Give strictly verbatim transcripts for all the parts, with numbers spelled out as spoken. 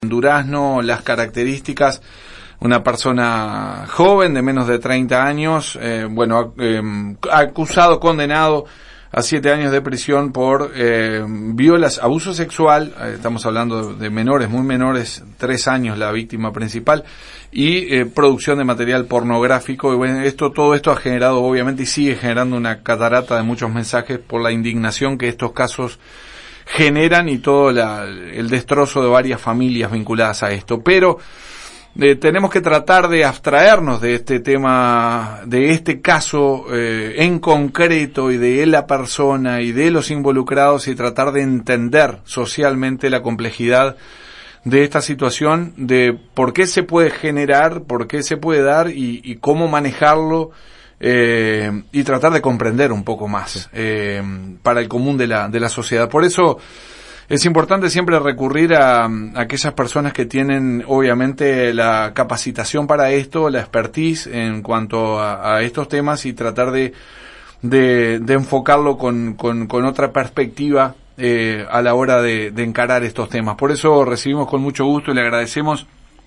Durazno, las características, una persona joven de menos de treinta años, eh, bueno, eh, acusado, condenado a siete años de prisión por eh, violas, abuso sexual, eh, estamos hablando de menores, muy menores, tres años la víctima principal, y eh, producción de material pornográfico. Y bueno, esto, todo esto ha generado, obviamente, y sigue generando una catarata de muchos mensajes por la indignación que estos casos generan y todo la, el destrozo de varias familias vinculadas a esto. Pero eh, tenemos que tratar de abstraernos de este tema, de este caso eh, en concreto, y de la persona y de los involucrados, y tratar de entender socialmente la complejidad de esta situación, de por qué se puede generar, por qué se puede dar y, y cómo manejarlo. Eh, y tratar de comprender un poco más eh, para el común de la de la sociedad. Por eso es importante siempre recurrir a, a aquellas personas que tienen obviamente la capacitación para esto, la expertise en cuanto a, a estos temas, y tratar de de, de enfocarlo con, con, con otra perspectiva eh, a la hora de, de encarar estos temas. Por eso recibimos con mucho gusto y le agradecemos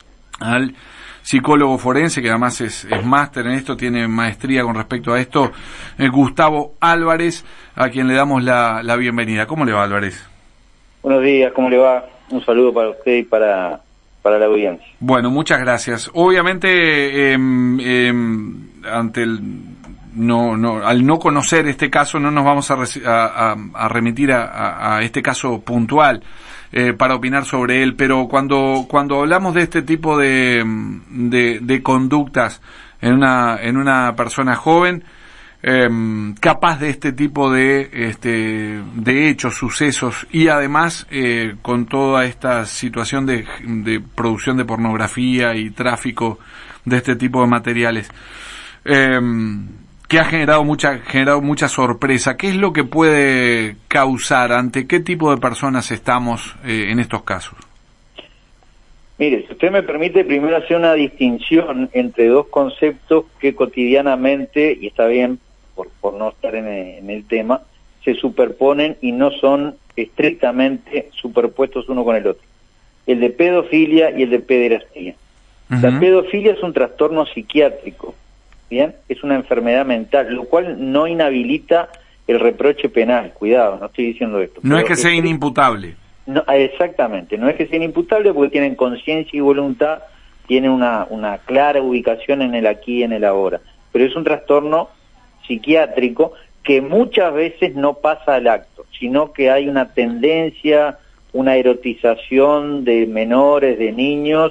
al psicólogo forense, que además es, es máster en esto, tiene maestría con respecto a esto, eh, Gustavo Álvarez, a quien le damos la, la bienvenida. ¿Cómo le va, Álvarez? Buenos días, ¿cómo le va? Un saludo para usted y para, para la audiencia. Bueno, muchas gracias. Obviamente, eh, eh, ante el, no, no, al no conocer este caso, no nos vamos a, a, a remitir a, a, a este caso puntual, Eh, para opinar sobre él, pero cuando cuando hablamos de este tipo de de, de conductas en una en una persona joven eh, capaz de este tipo de este de hechos, sucesos, y además eh, con toda esta situación de, de producción de pornografía y tráfico de este tipo de materiales, eh, que ha generado mucha generado mucha sorpresa. ¿Qué es lo que puede causar? ¿Ante qué tipo de personas estamos eh, en estos casos? Mire, si usted me permite primero hacer una distinción entre dos conceptos que cotidianamente, y está bien por, por no estar en el, en el tema, se superponen y no son estrictamente superpuestos uno con el otro: el de pedofilia y el de pederastía. Uh-huh. La pedofilia es un trastorno psiquiátrico, ¿bien? Es una enfermedad mental, lo cual no inhabilita el reproche penal. Cuidado, no estoy diciendo esto. No es que sea inimputable. No, exactamente, no es que sea inimputable, porque tienen conciencia y voluntad, tienen una, una clara ubicación en el aquí y en el ahora. Pero es un trastorno psiquiátrico que muchas veces no pasa al acto, sino que hay una tendencia, una erotización de menores, de niños,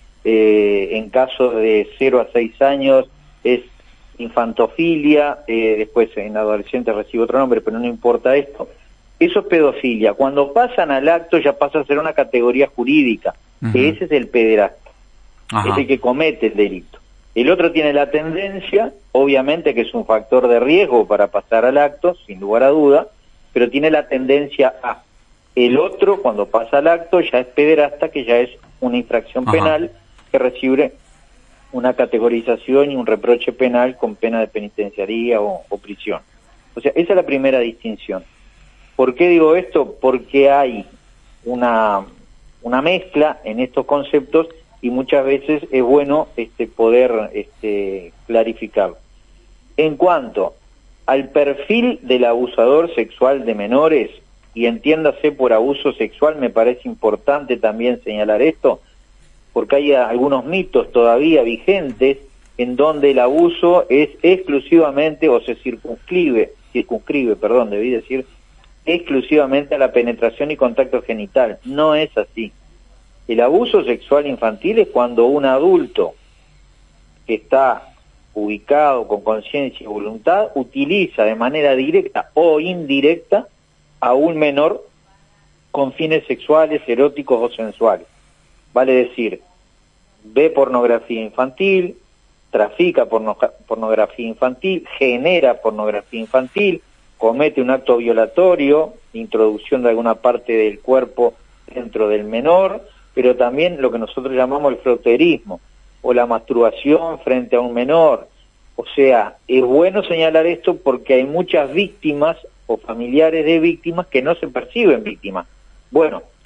eh, en casos de cero a seis años, es infantofilia, eh, después en adolescentes recibe otro nombre, pero no importa esto. Eso es pedofilia. Cuando pasan al acto ya pasa a ser una categoría jurídica, uh-huh. que ese es el pederasta, Ajá. es el que comete el delito. El otro tiene la tendencia, obviamente que es un factor de riesgo para pasar al acto, sin lugar a duda, pero tiene la tendencia a. El otro, cuando pasa al acto, ya es pederasta, que ya es una infracción Ajá. penal que recibe una categorización y un reproche penal con pena de penitenciaría o, o prisión. O sea, esa es la primera distinción. ¿Por qué digo esto? Porque hay una, una mezcla en estos conceptos y muchas veces es bueno este, poder este, clarificarlo. En cuanto al perfil del abusador sexual de menores, y entiéndase por abuso sexual, me parece importante también señalar esto, porque hay algunos mitos todavía vigentes en donde el abuso es exclusivamente, o se circunscribe, circunscribe, perdón, debí decir, exclusivamente a la penetración y contacto genital. No es así. El abuso sexual infantil es cuando un adulto que está ubicado con conciencia y voluntad utiliza de manera directa o indirecta a un menor con fines sexuales, eróticos o sensuales. Vale decir, ve pornografía infantil, trafica porno, pornografía infantil, genera pornografía infantil, comete un acto violatorio, introducción de alguna parte del cuerpo dentro del menor, pero también lo que nosotros llamamos el froterismo, o la masturbación frente a un menor. O sea, es bueno señalar esto porque hay muchas víctimas o familiares de víctimas que no se perciben víctimas. Bueno,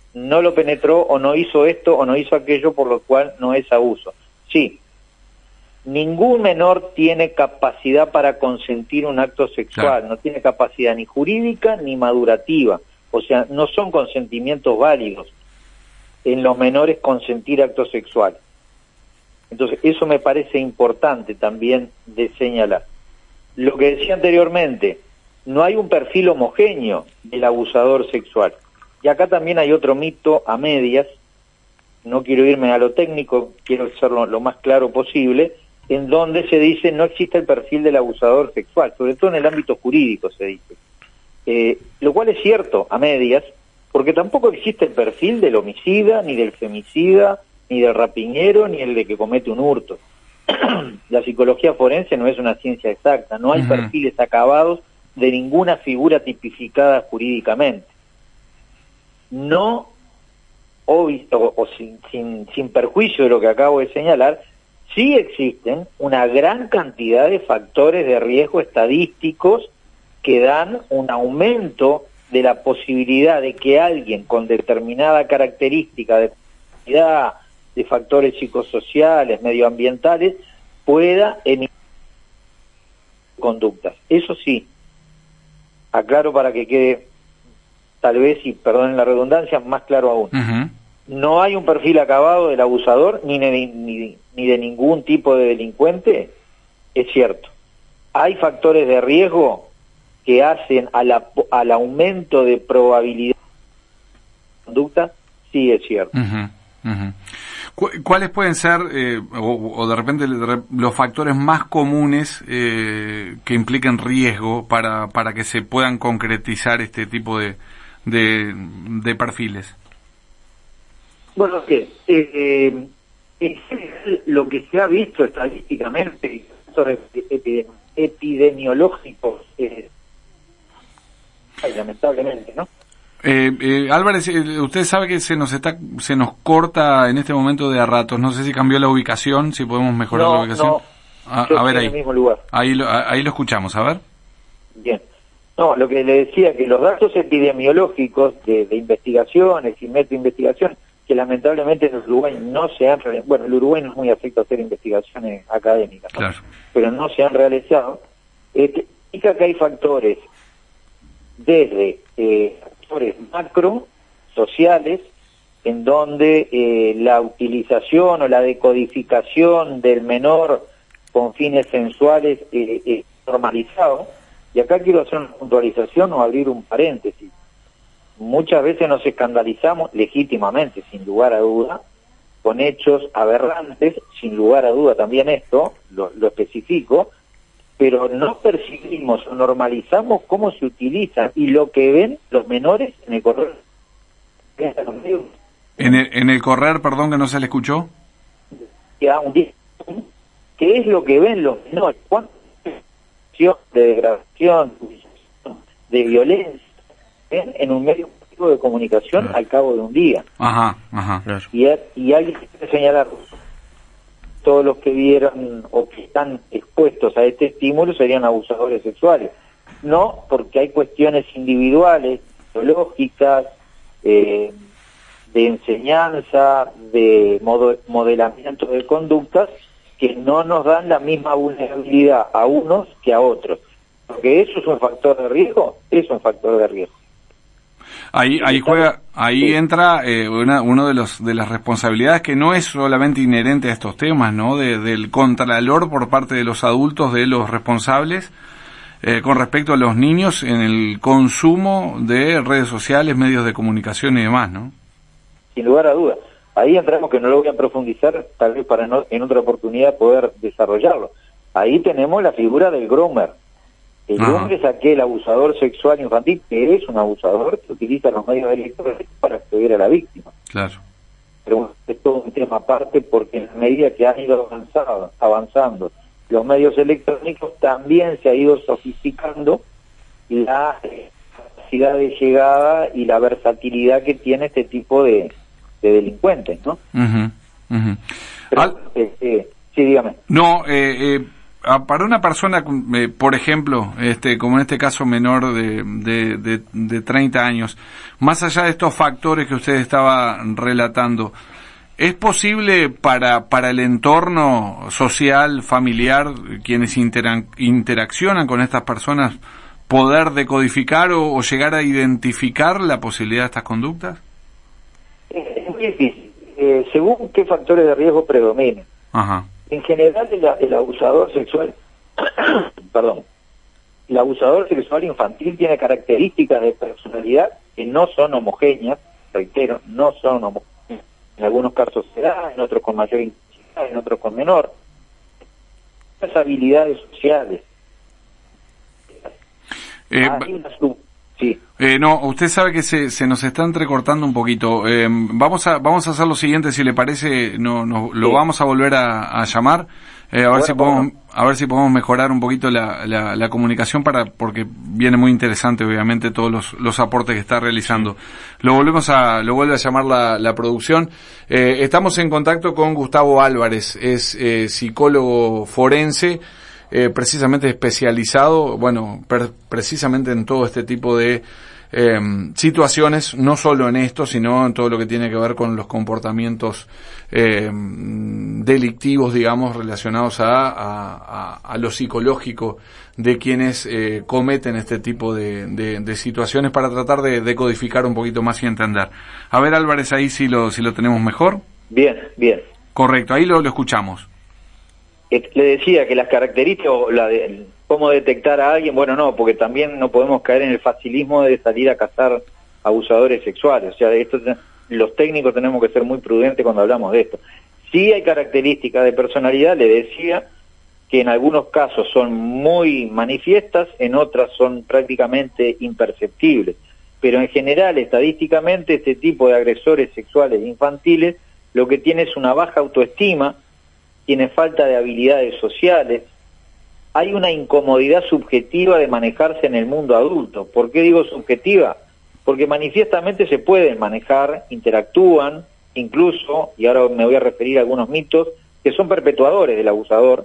no lo penetró o no hizo esto o no hizo aquello, por lo cual no es abuso. Sí, ningún menor tiene capacidad para consentir un acto sexual, claro. No tiene capacidad ni jurídica ni madurativa, o sea, no son consentimientos válidos en los menores consentir actos sexuales. Entonces, eso me parece importante también de señalar. Lo que decía anteriormente, no hay un perfil homogéneo del abusador sexual. Y acá también hay otro mito a medias, no quiero irme a lo técnico, quiero hacerlo lo más claro posible, en donde se dice no existe el perfil del abusador sexual, sobre todo en el ámbito jurídico se dice. Eh, lo cual es cierto, a medias, porque tampoco existe el perfil del homicida, ni del femicida, ni del rapiñero, ni el de que comete un hurto. La psicología forense no es una ciencia exacta, no hay uh-huh. perfiles acabados de ninguna figura tipificada jurídicamente. No, o, o, o sin, sin, sin perjuicio de lo que acabo de señalar, sí existen una gran cantidad de factores de riesgo estadísticos que dan un aumento de la posibilidad de que alguien con determinada característica de de factores psicosociales, medioambientales, pueda emitir conductas. Eso sí, aclaro para que quede, tal vez, y perdonen la redundancia, más claro aún. Uh-huh. No hay un perfil acabado del abusador, ni de, ni, ni de ningún tipo de delincuente, es cierto. Hay factores de riesgo que hacen a la, al aumento de probabilidad de conducta, sí es cierto. Uh-huh. Uh-huh. ¿Cuáles pueden ser, eh, o, o de repente los factores más comunes eh, que impliquen riesgo para para que se puedan concretizar este tipo de de, de perfiles? Bueno, que eh, eh, lo que se ha visto estadísticamente, epidemiológicos, eh, lamentablemente, ¿no? Eh, eh, Álvarez, eh, usted sabe que se nos está, se nos corta en este momento de a ratos. No sé si cambió la ubicación, si podemos mejorar no, la ubicación. No, a, yo a ver estoy ahí. en el mismo lugar. Ahí lo, ahí lo escuchamos, a ver. Bien. No, lo que le decía, que los datos epidemiológicos de, de investigaciones y meta-investigaciones, que lamentablemente en Uruguay no se han realizado, bueno, el Uruguay no es muy afecto a hacer investigaciones académicas, ¿no? Claro. Pero no se han realizado, eh, indica que hay factores desde eh, factores macro, sociales, en donde eh, la utilización o la decodificación del menor con fines sensuales eh, es normalizado. Y acá quiero hacer una puntualización o abrir un paréntesis. Muchas veces nos escandalizamos, legítimamente, sin lugar a duda, con hechos aberrantes, sin lugar a duda también esto, lo, lo especifico, pero no percibimos o normalizamos cómo se utilizan y lo que ven los menores en el correr. En el, en el correr, perdón, que no se le escuchó. ¿Qué es lo que ven los menores? ¿Cuánta de degradación, de violencia ven en un medio de comunicación claro. al cabo de un día? Ajá, ajá. Claro. Y, y alguien quiere señalar, todos los que vieron o que están expuestos a este estímulo serían abusadores sexuales. No, porque hay cuestiones individuales, biológicas, eh, de enseñanza, de modo, modelamiento de conductas, que no nos dan la misma vulnerabilidad a unos que a otros. Porque eso es un factor de riesgo, es un factor de riesgo. Ahí, ahí juega, ahí sí. entra eh, una, uno de los de las responsabilidades que no es solamente inherente a estos temas, ¿no? De, del contralor por parte de los adultos, de los responsables, eh, con respecto a los niños en el consumo de redes sociales, medios de comunicación y demás, ¿no? Sin lugar a dudas. Ahí entramos, que no lo voy a profundizar, tal vez para no, en otra oportunidad poder desarrollarlo. Ahí tenemos la figura del groomer. El groomer es aquel abusador sexual infantil que es un abusador que utiliza los medios electrónicos para acceder a la víctima. Claro. Pero es todo un tema aparte, porque en la medida que han ido avanzado, avanzando los medios electrónicos, también se ha ido sofisticando la capacidad de llegada y la versatilidad que tiene este tipo de, de delincuentes, ¿no? Uh-huh, uh-huh. Pero, Al... eh, eh, sí, dígame. No, eh, eh, para una persona, eh, por ejemplo, este, como en este caso menor de, de, de, de treinta años, más allá de estos factores que usted estaba relatando, ¿es posible para, para el entorno social, familiar, quienes intera- interaccionan con estas personas, poder decodificar o, o llegar a identificar la posibilidad de estas conductas? Es muy difícil, eh, según qué factores de riesgo predominen. Ajá. En general, el, el abusador sexual, perdón, el abusador sexual infantil tiene características de personalidad que no son homogéneas, reitero, no son homogéneas. En algunos casos se da, en otros con mayor intensidad, en otros con menor. Las habilidades sociales. Eh, Hay una sub- Sí. Eh, no, usted sabe que se, se nos está entrecortando un poquito. Eh, vamos a vamos a hacer lo siguiente, si le parece, no, no lo Sí. vamos a volver a, a llamar, eh, a ver Bueno, si podemos bueno. a ver si podemos mejorar un poquito la, la, la comunicación para porque viene muy interesante, obviamente, todos los, los aportes que está realizando. Lo volvemos a lo vuelve a llamar la, la producción. Eh, estamos en contacto con Gustavo Álvarez, es eh, psicólogo forense. Eh, precisamente especializado, bueno, per, precisamente en todo este tipo de eh, situaciones, no solo en esto, sino en todo lo que tiene que ver con los comportamientos eh, delictivos, digamos, relacionados a, a, a, a lo psicológico de quienes eh, cometen este tipo de, de, de situaciones para tratar de, de codificar un poquito más y entender. A ver, Álvarez, ahí si lo, si lo tenemos mejor. Bien, bien. Correcto, ahí lo, lo escuchamos. Le decía que las características, o la de cómo detectar a alguien, bueno, no, porque también no podemos caer en el facilismo de salir a cazar abusadores sexuales. O sea, esto, los técnicos tenemos que ser muy prudentes cuando hablamos de esto. Sí hay características de personalidad, le decía, que en algunos casos son muy manifiestas, en otras son prácticamente imperceptibles. Pero en general, estadísticamente, este tipo de agresores sexuales infantiles lo que tiene es una baja autoestima, tiene falta de habilidades sociales, hay una incomodidad subjetiva de manejarse en el mundo adulto. ¿Por qué digo subjetiva? Porque manifiestamente se pueden manejar, interactúan, incluso, y ahora me voy a referir a algunos mitos, que son perpetuadores del abusador,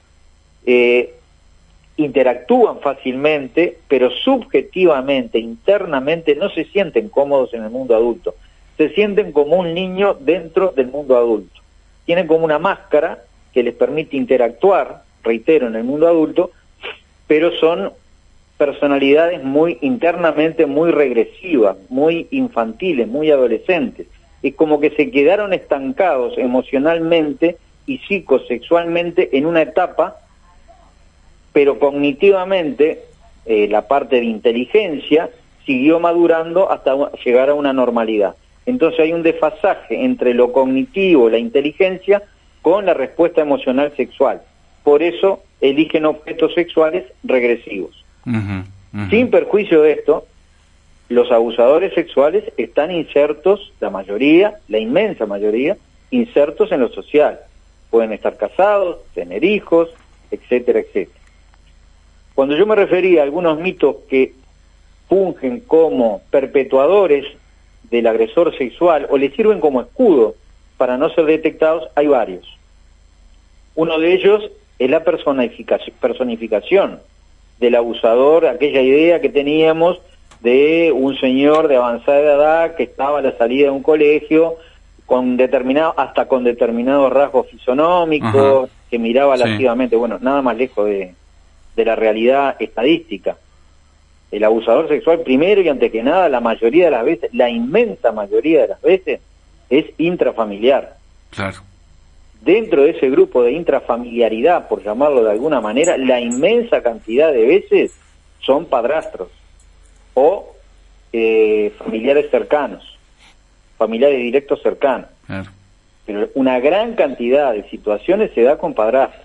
eh, interactúan fácilmente, pero subjetivamente, internamente, no se sienten cómodos en el mundo adulto. Se sienten como un niño dentro del mundo adulto. Tienen como una máscara que les permite interactuar, reitero, en el mundo adulto, pero son personalidades muy internamente muy regresivas, muy infantiles, muy adolescentes. Es como que se quedaron estancados emocionalmente y psicosexualmente en una etapa, pero cognitivamente, eh, la parte de inteligencia siguió madurando hasta llegar a una normalidad. Entonces hay un desfasaje entre lo cognitivo, la inteligencia, con la respuesta emocional sexual. Por eso eligen objetos sexuales regresivos. Uh-huh, uh-huh. Sin perjuicio de esto, los abusadores sexuales están insertos, la mayoría, la inmensa mayoría, insertos en lo social. Pueden estar casados, tener hijos, etcétera, etcétera. Cuando yo me refería a algunos mitos que fungen como perpetuadores del agresor sexual o le sirven como escudo para no ser detectados, hay varios. Uno de ellos es la personificación, personificación del abusador, aquella idea que teníamos de un señor de avanzada edad que estaba a la salida de un colegio con determinado, hasta con determinados rasgos fisonómicos, ajá, que miraba sí. lascivamente. Bueno, nada más lejos de, de la realidad estadística. El abusador sexual, primero y ante que nada, la mayoría de las veces, la inmensa mayoría de las veces, es intrafamiliar. Claro. Dentro de ese grupo de intrafamiliaridad, por llamarlo de alguna manera, la inmensa cantidad de veces son padrastros o eh, familiares cercanos, familiares directos cercanos. Claro. Pero una gran cantidad de situaciones se da con padrastros.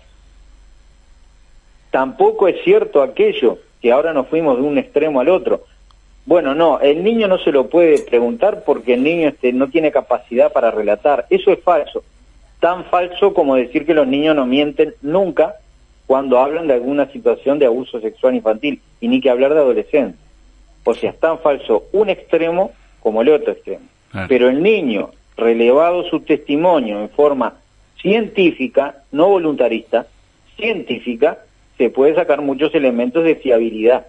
Tampoco es cierto aquello que ahora nos fuimos de un extremo al otro. Bueno, no, el niño no se lo puede preguntar porque el niño este, no tiene capacidad para relatar. Eso es falso. Tan falso como decir que los niños no mienten nunca cuando hablan de alguna situación de abuso sexual infantil, y ni que hablar de adolescentes. O sea, es tan falso un extremo como el otro extremo. Claro. Pero el niño, relevado su testimonio en forma científica, no voluntarista, científica, se puede sacar muchos elementos de fiabilidad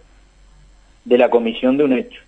de la comisión de un hecho.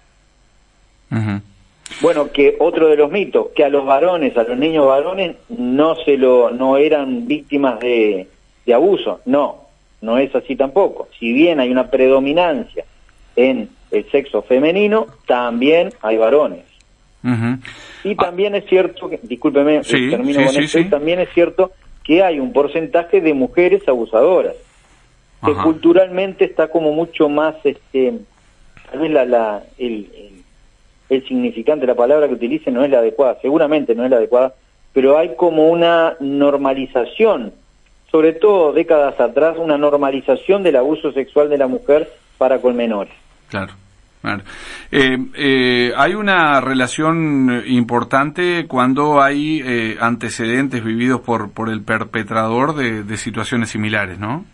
Uh-huh. Bueno, que otro de los mitos, que a los varones, a los niños varones, no se lo, no eran víctimas de, de abuso. No, no es así tampoco. Si bien hay una predominancia en el sexo femenino, también hay varones. Uh-huh. Y también ah. es cierto, que, discúlpeme, sí, termino sí, con sí, esto, sí. y también es cierto que hay un porcentaje de mujeres abusadoras, que Ajá. culturalmente está como mucho más, este, tal vez la, la, el, el, el significante, la palabra que utilice no es la adecuada, seguramente no es la adecuada, pero hay como una normalización, sobre todo décadas atrás, una normalización del abuso sexual de la mujer para con menores. Claro. Claro. Eh, eh, hay una relación importante cuando hay eh, antecedentes vividos por por el perpetrador de, de situaciones similares, ¿no?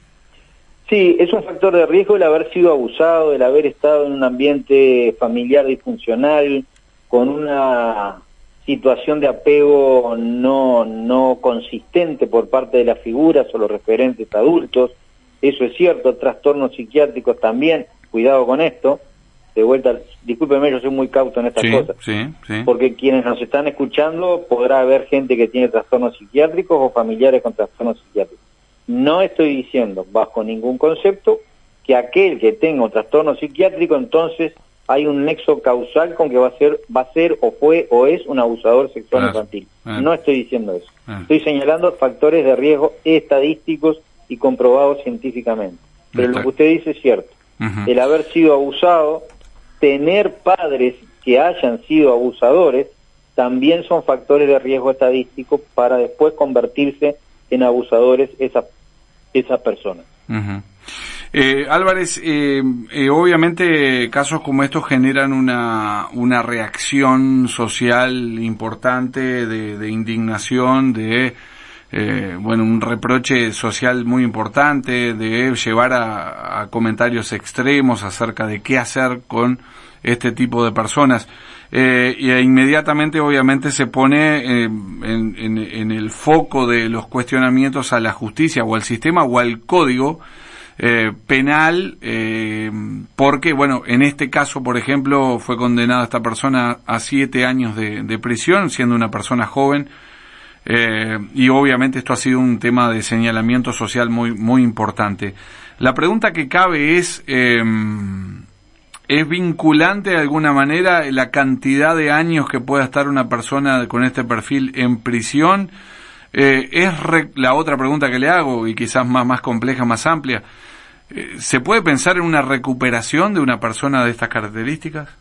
Sí, es un factor de riesgo el haber sido abusado, el haber estado en un ambiente familiar disfuncional, con una situación de apego no, no consistente por parte de las figuras o los referentes adultos. Eso es cierto, trastornos psiquiátricos también, cuidado con esto. De vuelta, discúlpeme, yo soy muy cauto en estas sí, cosas, sí, sí. porque quienes nos están escuchando podrá haber gente que tiene trastornos psiquiátricos o familiares con trastornos psiquiátricos. No estoy diciendo, bajo ningún concepto, que aquel que tenga un trastorno psiquiátrico, entonces hay un nexo causal con que va a ser, va a ser o fue o es un abusador sexual claro, infantil. claro. No estoy diciendo eso. Claro. Estoy señalando factores de riesgo estadísticos y comprobados científicamente. Pero Está. lo que usted dice es cierto. Uh-huh. El haber sido abusado, tener padres que hayan sido abusadores, también son factores de riesgo estadístico para después convertirse en abusadores esa, esas personas. Uh-huh. Eh, Álvarez, eh, eh, obviamente casos como estos generan una, una reacción social importante de, de indignación, de eh, bueno, un reproche social muy importante, de llevar a, a comentarios extremos acerca de qué hacer con este tipo de personas. Eh, y inmediatamente obviamente se pone eh, en, en, en el foco de los cuestionamientos a la justicia o al sistema o al código eh, penal, eh, porque bueno, en este caso por ejemplo fue condenada esta persona a siete años de, de prisión siendo una persona joven. Eh, y obviamente esto ha sido un tema de señalamiento social muy muy importante. La pregunta que cabe es, eh, ¿es vinculante de alguna manera la cantidad de años que pueda estar una persona con este perfil en prisión? Eh, es re- la otra pregunta que le hago, y quizás más, más compleja, más amplia, eh, ¿se puede pensar en una recuperación de una persona de estas características?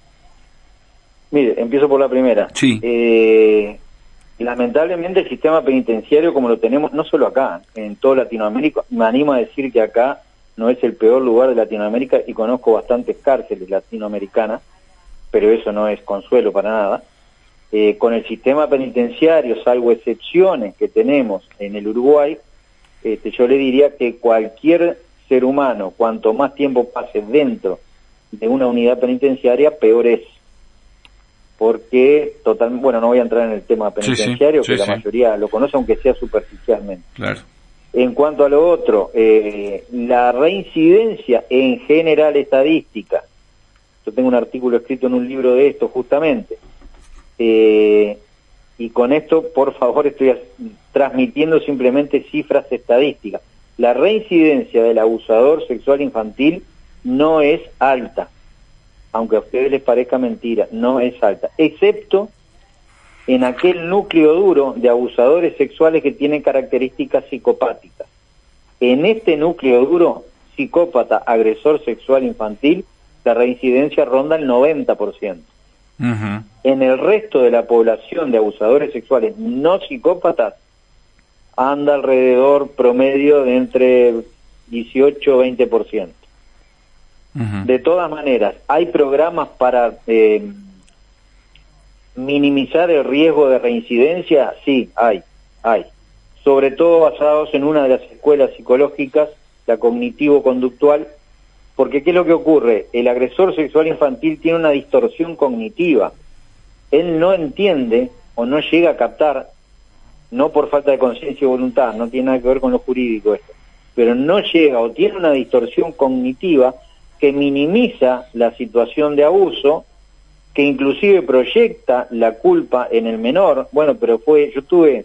Mire, empiezo por la primera. Sí. Eh, lamentablemente el sistema penitenciario como lo tenemos, no solo acá, en toda Latinoamérica, me animo a decir que acá no es el peor lugar de Latinoamérica y conozco bastantes cárceles latinoamericanas, pero eso no es consuelo para nada. Eh, con el sistema penitenciario, salvo excepciones que tenemos en el Uruguay, este, yo le diría que cualquier ser humano, cuanto más tiempo pase dentro de una unidad penitenciaria, peor es. Porque, total, bueno, no voy a entrar en el tema penitenciario, sí, sí, que sí, la sí. mayoría lo conoce, aunque sea superficialmente. Claro. En cuanto a lo otro, eh, la reincidencia en general estadística, yo tengo un artículo escrito en un libro de esto justamente, eh, y con esto, por favor, estoy transmitiendo simplemente cifras estadísticas. La reincidencia del abusador sexual infantil no es alta, aunque a ustedes les parezca mentira, no es alta, excepto en aquel núcleo duro de abusadores sexuales que tienen características psicopáticas. En este núcleo duro, psicópata, agresor sexual infantil, la reincidencia ronda el noventa por ciento. Uh-huh. En el resto de la población de abusadores sexuales no psicópatas, anda alrededor promedio de entre dieciocho y veinte por ciento. Uh-huh. De todas maneras, hay programas para eh, minimizar el riesgo de reincidencia, sí, hay, hay. Sobre todo basados en una de las escuelas psicológicas, la cognitivo-conductual, porque ¿qué es lo que ocurre? El agresor sexual infantil tiene una distorsión cognitiva. Él no entiende o no llega a captar, no por falta de conciencia y voluntad, no tiene nada que ver con lo jurídico esto, pero no llega o tiene una distorsión cognitiva que minimiza la situación de abuso, que inclusive proyecta la culpa en el menor. Bueno, pero fue, yo tuve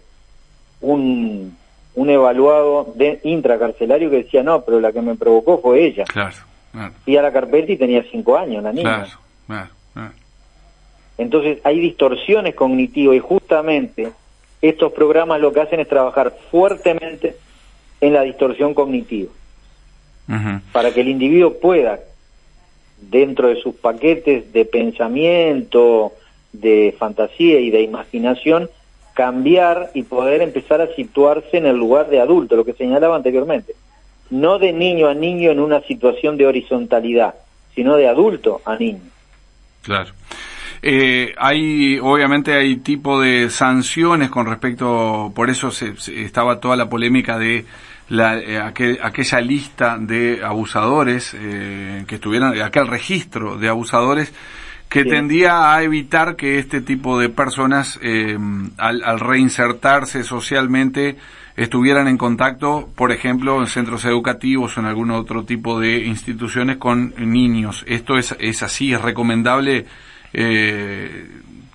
un, un evaluado de intracarcelario que decía, no, pero la que me provocó fue ella. Claro, claro. Y a la carpeta y tenía cinco años la niña. Claro, claro, claro. Entonces hay distorsiones cognitivas y justamente estos programas lo que hacen es trabajar fuertemente en la distorsión cognitiva. Uh-huh. Para que el individuo pueda, dentro de sus paquetes de pensamiento, de fantasía y de imaginación, cambiar y poder empezar a situarse en el lugar de adulto, lo que señalaba anteriormente. No de niño a niño en una situación de horizontalidad, sino de adulto a niño. Claro. Eh, hay, obviamente hay tipo de sanciones con respecto, por eso se, se estaba toda la polémica de la, eh, aquel, aquella lista de abusadores, eh, que estuvieran, aquel registro de abusadores que sí. tendía a evitar que este tipo de personas, eh, al, al reinsertarse socialmente, estuvieran en contacto, por ejemplo, en centros educativos o en algún otro tipo de instituciones con niños. Esto es, es así, es recomendable eh,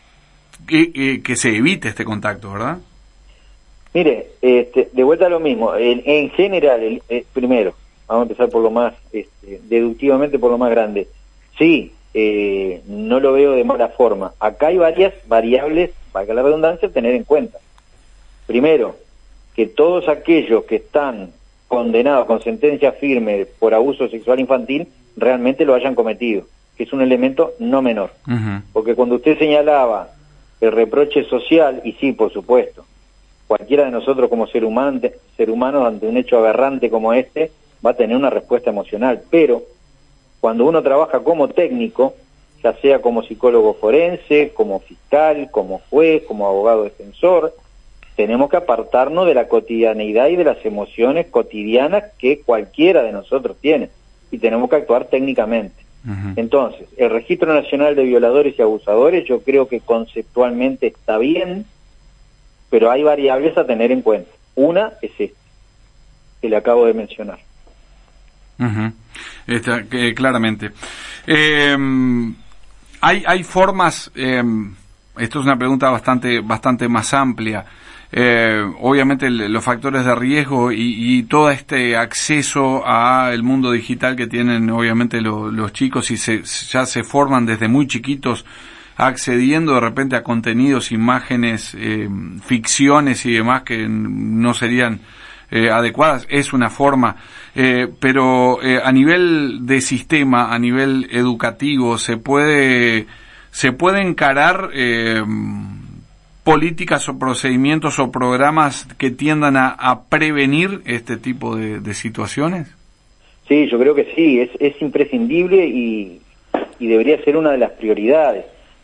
que, que se evite este contacto, ¿verdad? Mire, este, de vuelta a lo mismo, en, en general, el, eh, primero, vamos a empezar por lo más, este, deductivamente por lo más grande. Sí, eh, no lo veo de mala forma. Acá hay varias variables, valga la redundancia, a tener en cuenta. Primero, que todos aquellos que están condenados con sentencia firme por abuso sexual infantil realmente lo hayan cometido, que es un elemento no menor. Uh-huh. Porque cuando usted señalaba el reproche social, y sí, por supuesto, cualquiera de nosotros como ser humano, ser humano ante un hecho aberrante como este va a tener una respuesta emocional, pero cuando uno trabaja como técnico, ya sea como psicólogo forense, como fiscal, como juez, como abogado defensor, tenemos que apartarnos de la cotidianeidad y de las emociones cotidianas que cualquiera de nosotros tiene, y tenemos que actuar técnicamente. Uh-huh. Entonces, el Registro Nacional de Violadores y Abusadores yo creo que conceptualmente está bien, pero hay variables a tener en cuenta. Una es esta, que le acabo de mencionar. Uh-huh. Está, eh, claramente. Eh, hay, hay formas, eh, esto es una pregunta bastante, bastante más amplia. Eh, obviamente el, los factores de riesgo y, y todo este acceso al mundo digital que tienen obviamente lo, los chicos y se, ya se forman desde muy chiquitos accediendo de repente a contenidos, imágenes, eh, ficciones y demás que no serían eh, adecuadas, es una forma, eh, pero eh, a nivel de sistema, a nivel educativo, se puede, se puede encarar eh, políticas o procedimientos o programas que tiendan a, a prevenir este tipo de, de situaciones. Sí, yo creo que sí, es, es imprescindible y, y debería ser una de las prioridades.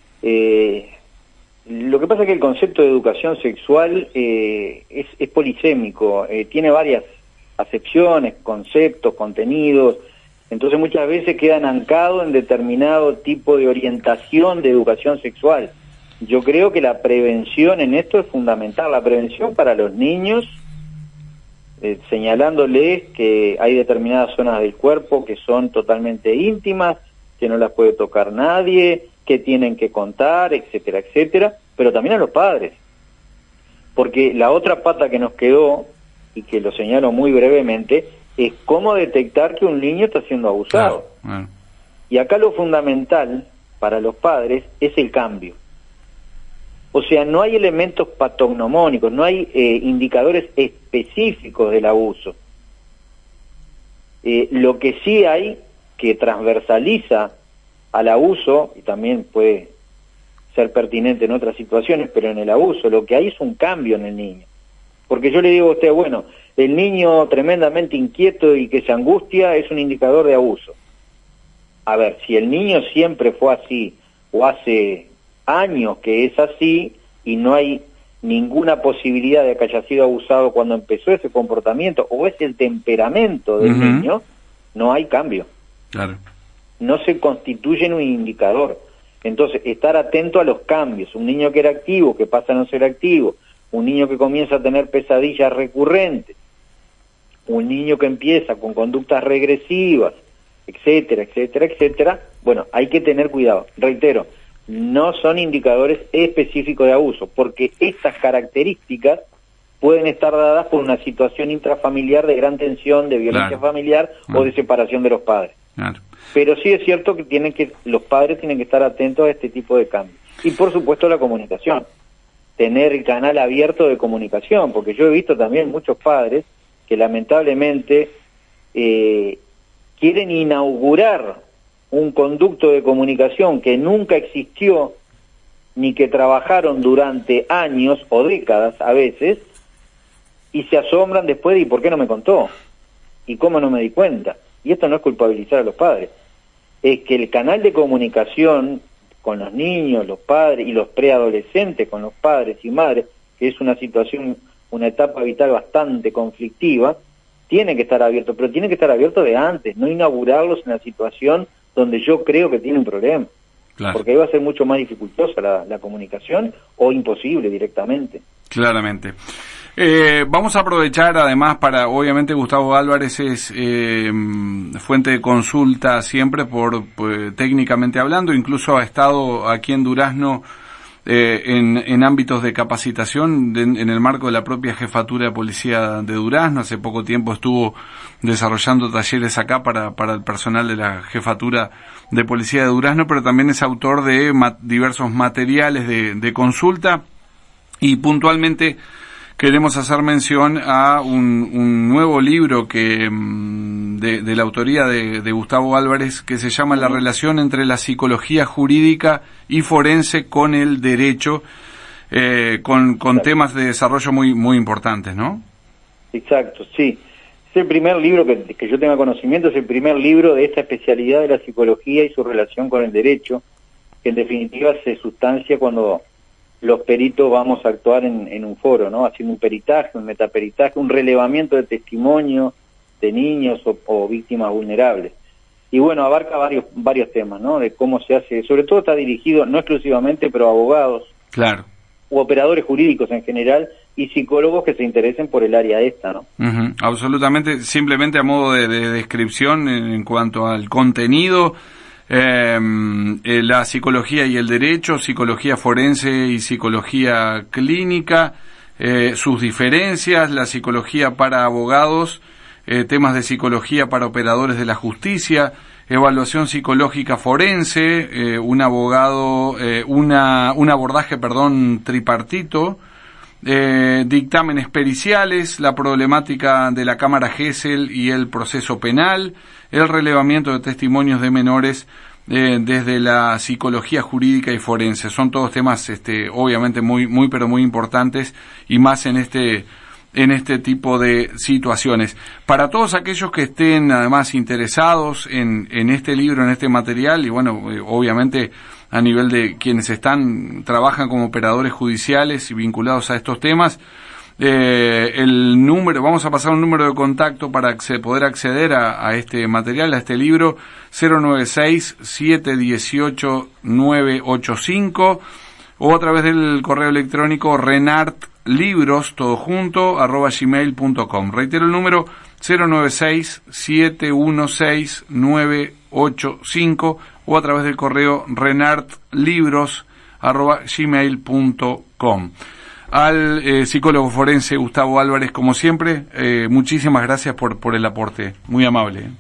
Eh, lo que pasa es que el concepto de educación sexual eh, es, es polisémico, eh, tiene varias acepciones, conceptos, contenidos, entonces muchas veces quedan ancados en determinado tipo de orientación de educación sexual. Yo creo que la prevención en esto es fundamental, la prevención para los niños, eh, señalándoles que hay determinadas zonas del cuerpo que son totalmente íntimas, que no las puede tocar nadie, que tienen que contar, etcétera, etcétera, pero también a los padres. Porque la otra pata que nos quedó, y que lo señalo muy brevemente, es cómo detectar que un niño está siendo abusado. Claro, claro. Y acá lo fundamental para los padres es el cambio. O sea, no hay elementos patognomónicos, no hay eh, indicadores específicos del abuso. Eh, lo que sí hay, que transversaliza al abuso, y también puede ser pertinente en otras situaciones, pero en el abuso lo que hay es un cambio en el niño. Porque yo le digo a usted, bueno, el niño tremendamente inquieto y que se angustia es un indicador de abuso. A ver, si el niño siempre fue así, o hace años que es así, y no hay ninguna posibilidad de que haya sido abusado cuando empezó ese comportamiento, o es el temperamento del uh-huh. niño, no hay cambio. Claro. No se constituye en un indicador. Entonces, estar atento a los cambios. Un niño que era activo, que pasa a no ser activo. Un niño que comienza a tener pesadillas recurrentes. un niño que empieza con conductas regresivas, etcétera, etcétera, etcétera, bueno, hay que tener cuidado. Reitero, no son indicadores específicos de abuso, porque estas características pueden estar dadas por una situación intrafamiliar de gran tensión, de violencia claro. familiar claro. o de separación de los padres. Claro. Pero sí es cierto que tienen que los padres tienen que estar atentos a este tipo de cambios. Y por supuesto la comunicación, tener el canal abierto de comunicación, porque yo he visto también muchos padres que lamentablemente eh, quieren inaugurar un conducto de comunicación que nunca existió, ni que trabajaron durante años o décadas a veces, y se asombran después de ¿y por qué no me contó? ¿Y cómo no me di cuenta? Y esto no es culpabilizar a los padres, es que el canal de comunicación con los niños, los padres y los preadolescentes con los padres y madres, que es una situación, una etapa vital bastante conflictiva, tiene que estar abierto, pero tiene que estar abierto de antes, no inaugurarlos en la situación donde yo creo que tiene un problema. Claro. Porque ahí va a ser mucho más dificultosa la, la comunicación o imposible directamente. Claramente. Eh, vamos a aprovechar además para, obviamente Gustavo Álvarez es eh, fuente de consulta siempre por, pues, técnicamente hablando, incluso ha estado aquí en Durazno eh, en, en ámbitos de capacitación de, en el marco de la propia Jefatura de Policía de Durazno. Hace poco tiempo estuvo desarrollando talleres acá para, para el personal de la Jefatura de Policía de Durazno, pero también es autor de ma- diversos materiales de, de consulta y puntualmente queremos hacer mención a un, un nuevo libro que de, de la autoría de, de Gustavo Álvarez que se llama La relación entre la psicología jurídica y forense con el derecho, eh, con, con temas de desarrollo muy muy importantes, ¿no? Exacto, sí. Es el primer libro que, que yo tenga conocimiento, es el primer libro de esta especialidad de la psicología y su relación con el derecho, que en definitiva se sustancia cuando los peritos vamos a actuar en, en un foro, ¿no? Haciendo un peritaje, un metaperitaje, un relevamiento de testimonio de niños o, o víctimas vulnerables. Y bueno, abarca varios varios temas, ¿no? De cómo se hace, sobre todo está dirigido, no exclusivamente, pero a abogados. Claro. U operadores jurídicos en general y psicólogos que se interesen por el área esta, ¿no? Uh-huh. Absolutamente, simplemente a modo de, de descripción en, en cuanto al contenido. Eh, eh, la psicología y el derecho, psicología forense y psicología clínica, eh, sus diferencias, la psicología para abogados, eh, temas de psicología para operadores de la justicia, evaluación psicológica forense, eh, un abogado, eh, una, un abordaje, perdón, tripartito, eh, dictámenes periciales, la problemática de la Cámara Gesell y el proceso penal, el relevamiento de testimonios de menores eh, desde la psicología jurídica y forense. Son todos temas, este, obviamente muy, muy, pero muy importantes y más en este, en este tipo de situaciones. Para todos aquellos que estén además interesados en, en este libro, en este material y bueno, eh, obviamente a nivel de quienes están, trabajan como operadores judiciales y vinculados a estos temas, Eh, el número, vamos a pasar un número de contacto para acce- poder acceder a, a este material, a este libro, cero nueve seis, siete uno ocho, nueve ocho cinco, o a través del correo electrónico renartlibros, todo junto, arroba gmail punto com. Reitero el número, cero nueve seis, siete uno seis, nueve ocho cinco, o a través del correo renartlibros, arroba gmail punto com. Al eh, psicólogo forense Gustavo Álvarez, como siempre, eh, muchísimas gracias por, por el aporte, muy amable.